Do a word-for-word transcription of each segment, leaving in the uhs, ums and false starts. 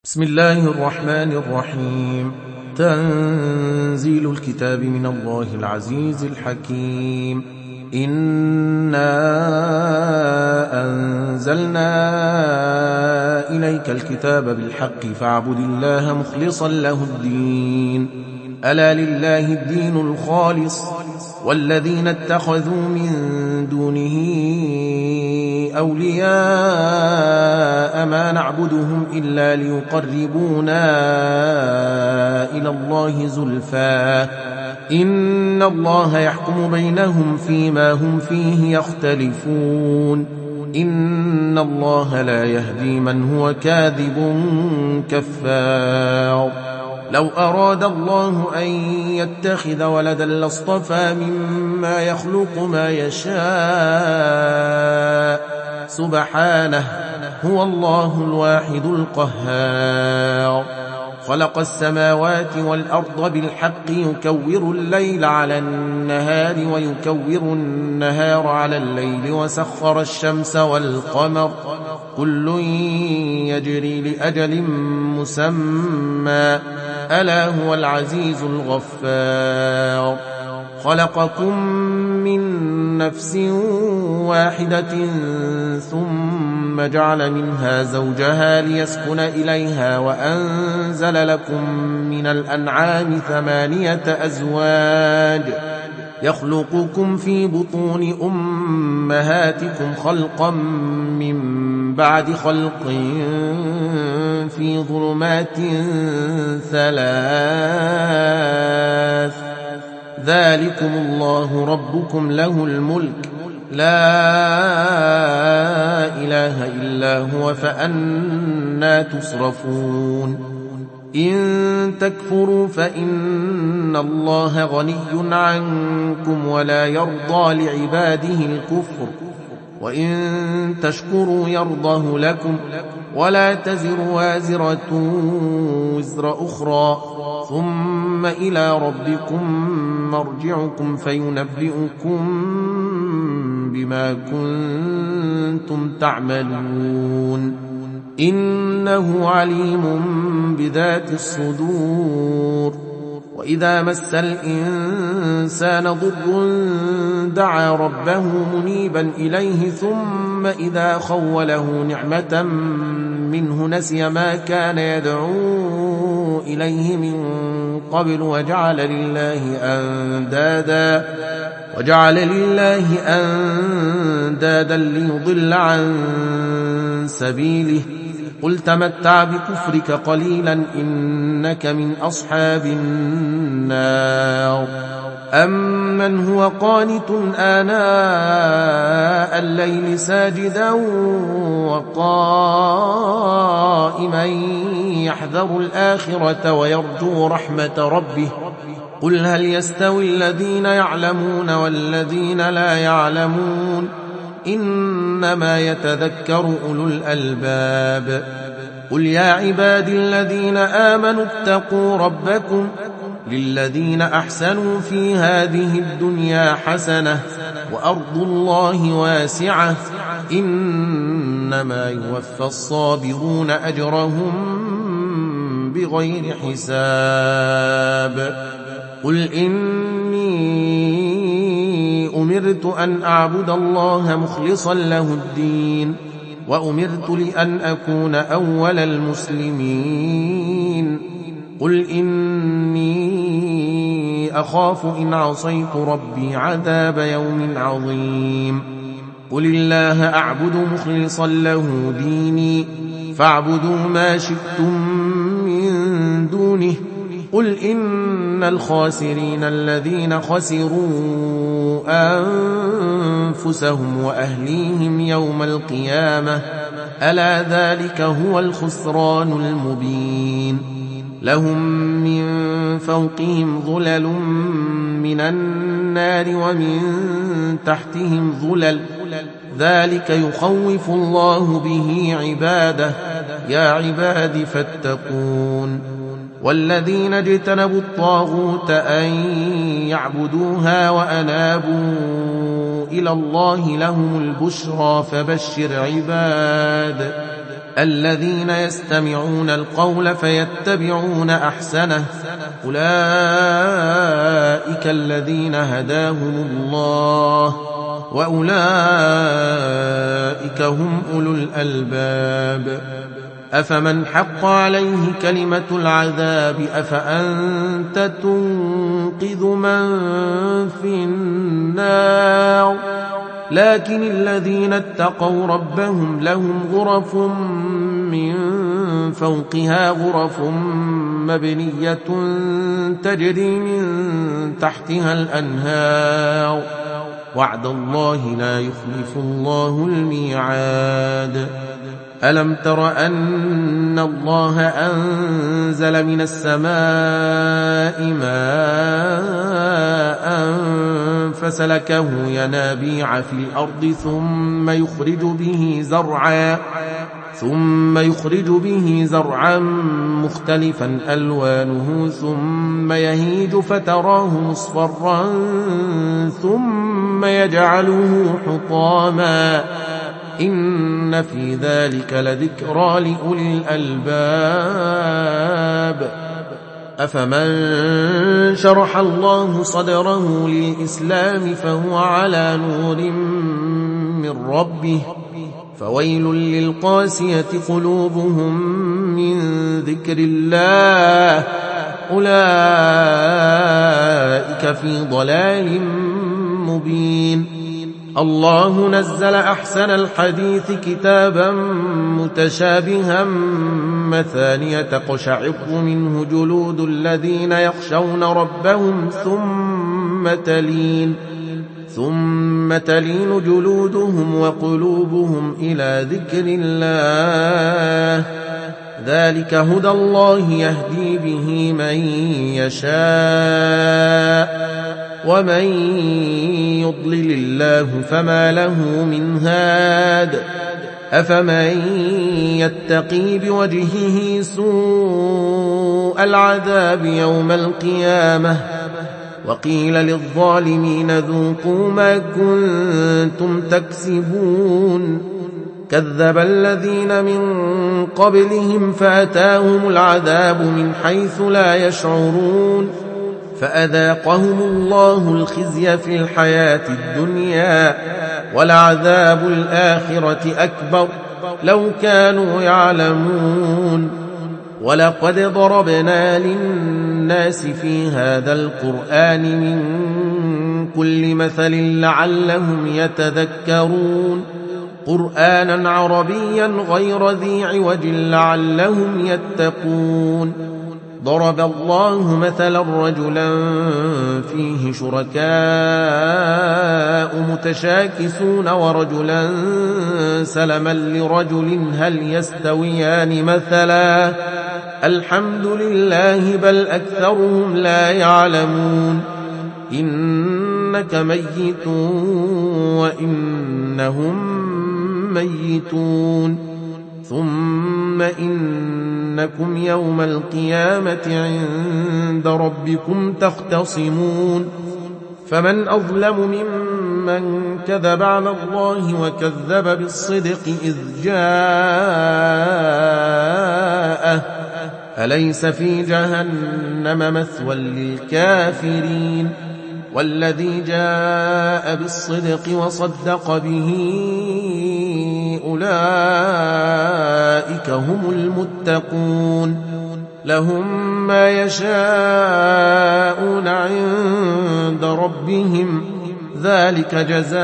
بسم الله الرحمن الرحيم. تنزيل الكتاب من الله العزيز الحكيم. إنا أنزلنا إليك الكتاب بالحق فاعبد الله مخلصا له الدين. ألا لله الدين الخالص والذين اتخذوا من دونه أولياء ما نعبدهم إلا ليقربونا إلى الله زلفى إن الله يحكم بينهم فيما هم فيه يختلفون. إن الله لا يهدي من هو كاذب كفار. لو أراد الله أن يتخذ ولدا لاصطفى مما يخلق ما يشاء سبحانه هو الله الواحد القهار. خلق السماوات والأرض بالحق يكور الليل على النهار ويكور النهار على الليل وسخر الشمس والقمر كل يجري لأجل مسمى ألا هو العزيز الغفار. خلقكم من نفس واحدة ثم جعل منها زوجها ليسكن إليها وأنزل لكم من الأنعام ثمانية أزواج يخلقكم في بطون أمهاتكم خلقا من بعد خلق في ظلمات ثلاث ذلكم الله ربكم له الملك لا إله إلا هو فأنى تصرفون. إن تكفروا فإن الله غني عنكم ولا يرضى لعباده الكفر وإن تشكروا يرضه لكم ولا تزر وازرة وزر أخرى ثم إلى ربكم مرجعكم فينبئكم بما كنتم تعملون. إنه عليم بذات الصدور. وإذا مس الإنسان ضر دعا ربه منيبا إليه ثم إذا خوله نعمة منه نسي ما كان يدعو إليه من قبل وجعل لله أندادا وجعل لله أندادا ليضل عن سبيله قل تمتع بكفرك قليلا إنك من أصحاب النار. أمن هو قانت آناء الليل ساجدا وقائما يحذر الآخرة ويرجو رحمة ربه قل هل يستوي الذين يعلمون والذين لا يعلمون إنما يتذكر أولو الألباب. قل يا عبادي الذين آمنوا اتقوا ربكم للذين أحسنوا في هذه الدنيا حسنة وأرض الله واسعة إنما يوفى الصابرون أجرهم بغير حساب. قل إني أمرت أن أعبد الله مخلصا له الدين وأمرت لأن أكون أول المسلمين. قل إني أخاف إن عصيت ربي عذاب يوم عظيم. قل الله أعبد مخلصا له ديني فاعبدوا ما شئتم من دونه. قل إن الخاسرين الذين خسروا أنفسهم وأهليهم يوم القيامة ألا ذلك هو الخسران المبين. لهم من فوقهم ظلل من النار ومن تحتهم ظلل ذلك يخوف الله به عباده يا عباد فاتقون. والذين اجتنبوا الطاغوت أن يعبدوها وأنابوا إلى الله لهم البشرى فبشر عباد الذين يستمعون القول فيتبعون أحسنه أولئك الذين هداهم الله وأولئك هم أولو الألباب أفمن حق عليه كلمة العذاب أفأنت تنقذ من في النار لكن الذين اتقوا ربهم لهم غرف من فوقها غرف مبنية تجري من تحتها الأنهار وعد الله لا يخلف الله الميعاد ألم تر أن الله أنزل من السماء ماء فسلكه ينابيع في الأرض ثم يخرج به زرعا ثم يخرج به زرعا مختلفا ألوانه ثم يهيج فتراه مصفرا ثم يجعله حطاما إن في ذلك لذكرى لأولي الألباب أفمن شرح الله صدره للإسلام فهو على نور من ربه فويل للقاسية قلوبهم من ذكر الله أولئك في ضلال مبين الله نزل أحسن الحديث كتابا متشابها مثانية تقشعر منه جلود الذين يخشون ربهم ثم تلين ثم تلين جلودهم وقلوبهم إلى ذكر الله ذلك هدى الله يهدي به من يشاء ومن يضلل الله فما له من هاد أفمن يتقي بوجهه سوء العذاب يوم القيامة وقيل للظالمين ذوقوا ما كنتم تكسبون كذب الذين من قبلهم فأتاهم العذاب من حيث لا يشعرون فأذاقهم الله الخزي في الحياة الدنيا ولعذاب الآخرة أكبر لو كانوا يعلمون ولقد ضربنا للناس في هذا القرآن من كل مثل لعلهم يتذكرون قرآنا عربيا غير ذي عوج لعلهم يتقون ضرب الله مثلا رجلا فيه شركاء متشاكسون ورجلا سلما لرجل هل يستويان مثلا الحمد لله بل أكثرهم لا يعلمون إنك ميت وإنهم ميتون ثم إنكم يوم القيامة عند ربكم تختصمون فمن أظلم ممن كذب على الله وكذب بالصدق إذ جاءه أليس في جهنم مثوى للكافرين والذي جاء بالصدق وصدق به أولئك هم المتقون لهم ما يشاءون عند ربهم ذلك جزاء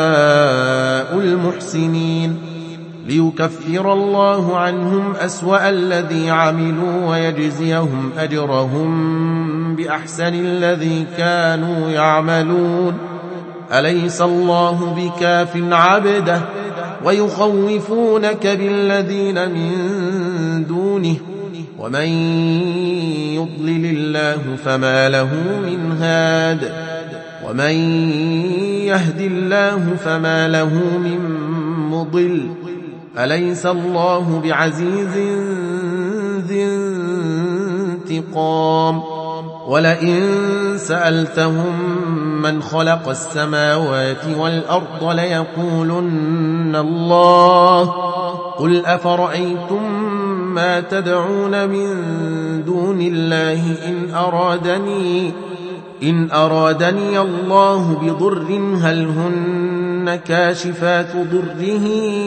المحسنين ليكفر الله عنهم أسوأ الذي عملوا ويجزيهم أجرهم بأحسن الذي كانوا يعملون أليس الله بكاف عبده ويخوفونك بالذين من دونه ومن يضلل الله فما له من هاد ومن يهد الله فما له من مضل أليس الله بعزيز ذي انتقام ولئن سألتهم من خلق السماوات والأرض ليقولن الله. قل أفرأيتم ما تدعون من دون الله إن أرادني إن أرادني الله بضر هل هن كاشفات ضره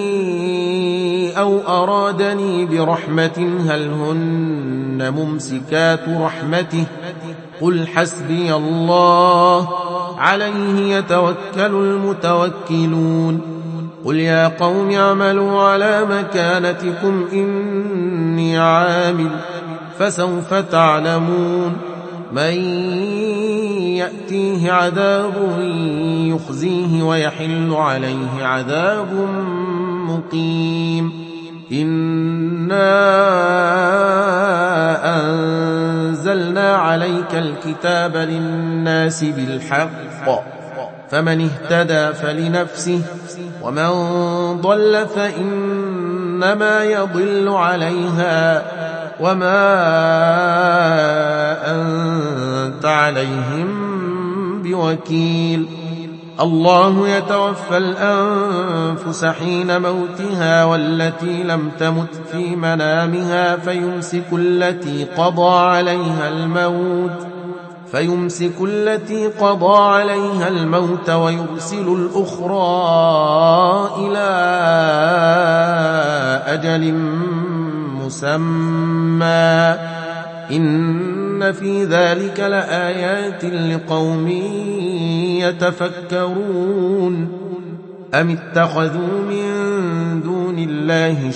أو أرادني برحمة هل هن ممسكات رحمته قل حسبي الله عليه يتوكل المتوكلون. قل يا قوم اعملوا على مكانتكم إني عامل فسوف تعلمون من يأتيه عذاب يخزيه ويحل عليه عذاب مقيم. إنا أنزلنا عليك الكتاب للناس بالحق فمن اهتدى فلنفسه ومن ضل فإنما يضل عليها وما أنت عليهم بوكيل. الله يتوفى الأنفس حين موتها والتي لم تمت في منامها فيمسك التي قضى عليها الموت فيمسك التي قضى عليها الموت ويرسل الأخرى إلى أجل مسمى إن في ذلك لآيات لقوم يتفكرون. أم اتخذوا من دون الله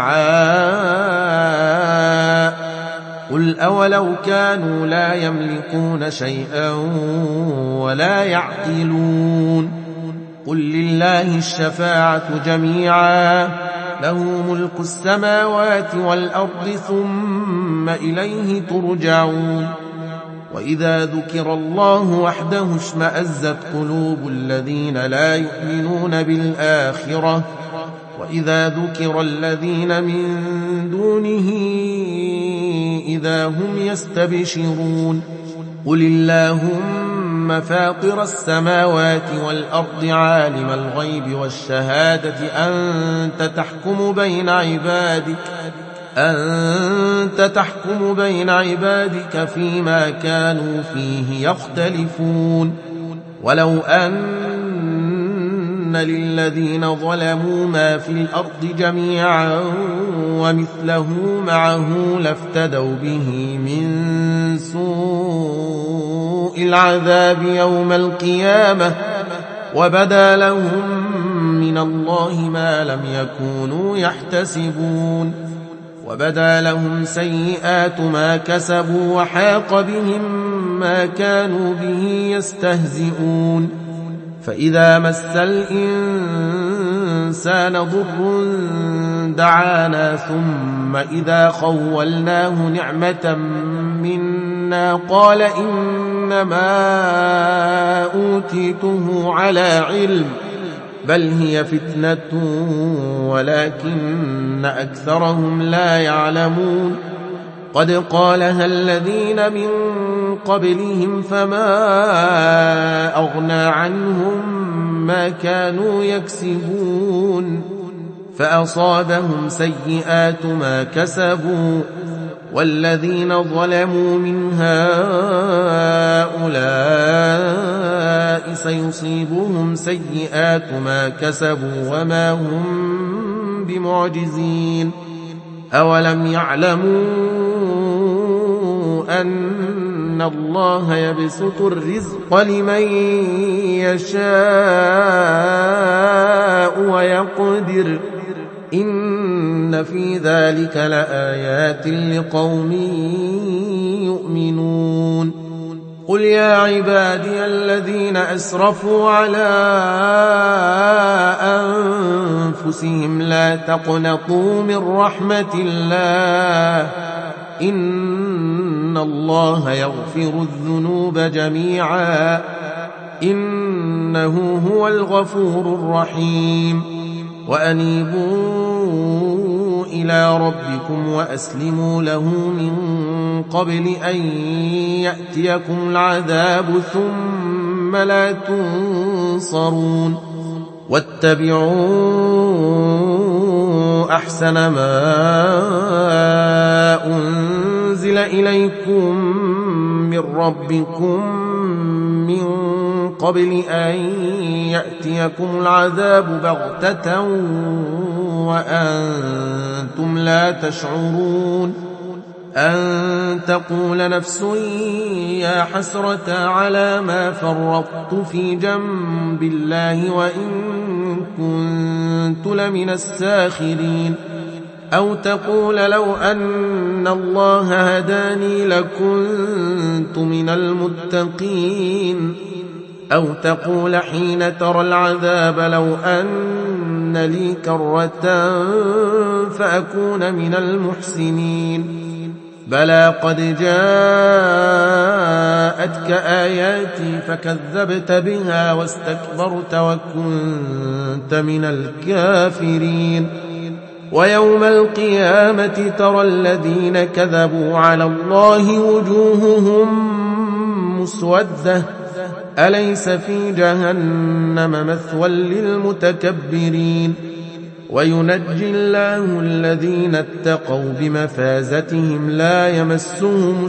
شفعاء قل أولو كانوا لا يملكون شيئا ولا يعقلون. قل لله الشفاعة جميعا له ملك السماوات والأرض ثم إليه ترجعون. وإذا ذكر الله وحده اشمأزت قلوب الذين لا يؤمنون بالآخرة وإذا ذكر الذين من دونه إذا هم يستبشرون. قل اللهم فاطر السماوات والأرض عالم الغيب والشهادة أنت تحكم بين عبادك أنت تحكم بين عبادك فيما كانوا فيه يختلفون. ولو أن للذين ظلموا ما في الأرض جميعا ومثله معه لافتدوا به من سوء العذاب يوم القيامة وبدا لهم من الله ما لم يكونوا يحتسبون. وبدا لهم سيئات ما كسبوا وحاق بهم ما كانوا به يستهزئون. فإذا مس الإنسان ضر دعانا ثم إذا خولناه نعمة منا قال إنما أوتيته على علم بل هي فتنة ولكن أكثرهم لا يعلمون. قد قالها الذين من قبلهم فما أغنى عنهم ما كانوا يكسبون فأصابهم سيئات ما كسبوا والذين ظلموا من هؤلاء سيصيبهم سيئات ما كسبوا وما هم بمعجزين. أولم يعلموا أن الله يبسط الرزق لمن يشاء ويقدر إن في ذلك لآيات لقوم يؤمنون. قل يا عبادي الذين أسرفوا على أنفسهم لا تقنطوا من رحمة الله إن الله يغفر الذنوب جميعا إنه هو الغفور الرحيم. وأنيبوا إلى ربكم وأسلموا له من قبل أن يأتيكم العذاب ثم ثم لا تنصرون واتبعوا أحسن ما أنزل إليكم من ربكم من قبل أن يأتيكم العذاب بغتة وأنتم لا تشعرون أن تقول نفس يا حسرة على ما فرطت في جنب الله وإن كنت لمن الساخرين أو تقول لو أن الله هداني لكنت من المتقين أو تقول حين ترى العذاب لو أن لي كرة فأكون من المحسنين بلى قد جاءتك آياتي فكذبت بها واستكبرت وكنت من الكافرين ويوم القيامة ترى الذين كذبوا على الله وجوههم مسودة أليس في جهنم مثوى للمتكبرين وينجي الله الذين اتقوا بمفازتهم لا يمسهم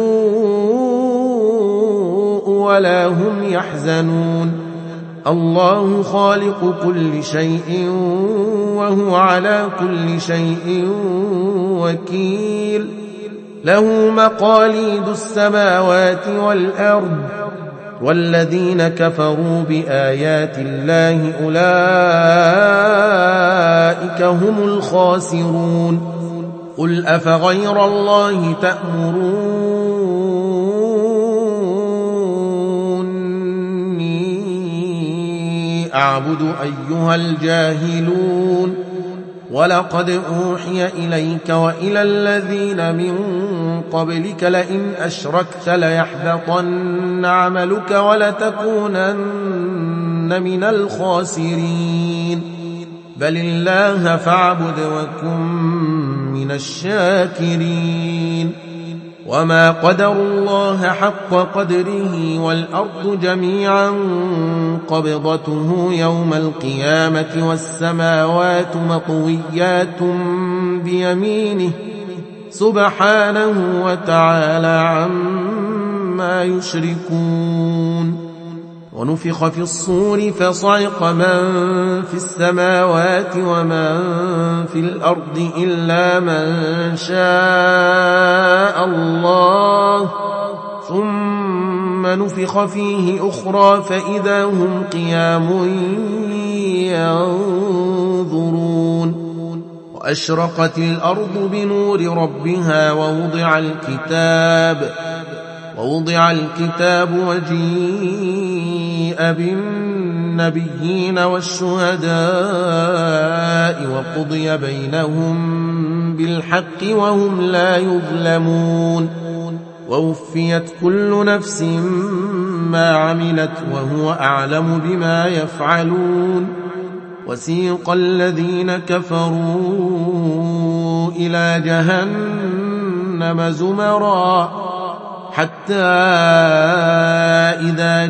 السوء ولا هم يحزنون الله خالق كل شيء وهو على كل شيء وكيل له مقاليد السماوات والأرض والذين كفروا بآيات الله أولئك هم الخاسرون قل أفغير الله تأمروني أعبد أيها الجاهلون ولقد أوحي إليك وإلى الذين من قبلك لئن أشركت ليحبطن عملك ولتكونن من الخاسرين بل الله فاعبد وكن من الشاكرين وما قدروا الله حق قدره والأرض جميعا قبضته يوم القيامة والسماوات مطويات بيمينه سبحانه وتعالى عما يشركون ونفخ في الصور فصعق من في السماوات ومن في الأرض إلا من شاء الله ثم نفخ فيه أخرى فإذا هم قيام ينظرون وأشرقت الأرض بنور ربها ووضع الكتاب ووضع الكتاب وجيء بالنبيين والشهداء وقضي بينهم بالحق وهم لا يظلمون ووفيت كل نفس ما عملت وهو أعلم بما يفعلون وسيق الذين كفروا إلى جهنم زمرا حتى إذا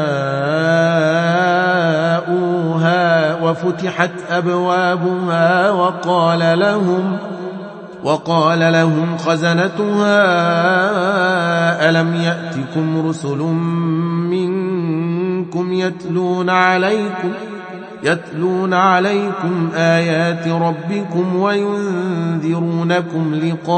جاءوها وفتحت أبوابها وقال لهم وقال لهم خزنتها ألم يأتكم رسل منكم يتلون عليكم يتلون عليكم آيات ربكم وينذرونكم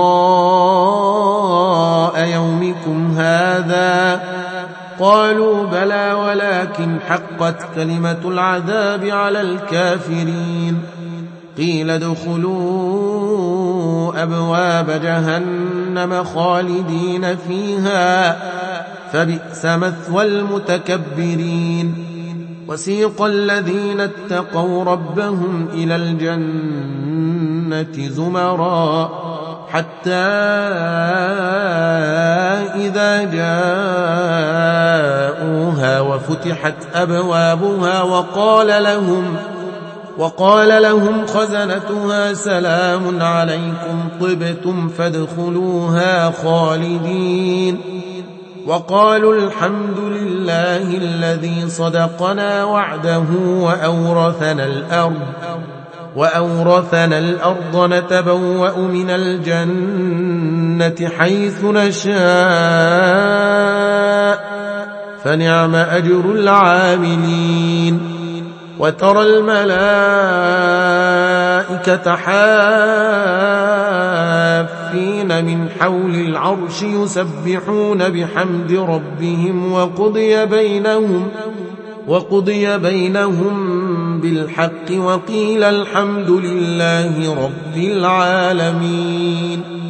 لقاء يومكم هذا قالوا بلى ولكن حقت كلمة العذاب على الكافرين قيل ادخلوا أبواب جهنم خالدين فيها فبئس مثوى المتكبرين وسيق الذين اتقوا ربهم إلى الجنة زمرا حتى إذا جاءوها وفتحت أبوابها وقال لهم وقال لهم خزنتها سلام عليكم طبتم فادخلوها خالدين وقالوا الحمد لله الذي صدقنا وعده وأورثنا الأرض وأورثنا الأرض نتبوأ من الجنة حيث نشاء فنعم أجر العاملين وترى الملائكة حافين من حول العرش يسبحون بحمد ربهم وقضي بينهم وقضي بينهم بالحق وقيل الحمد لله رب العالمين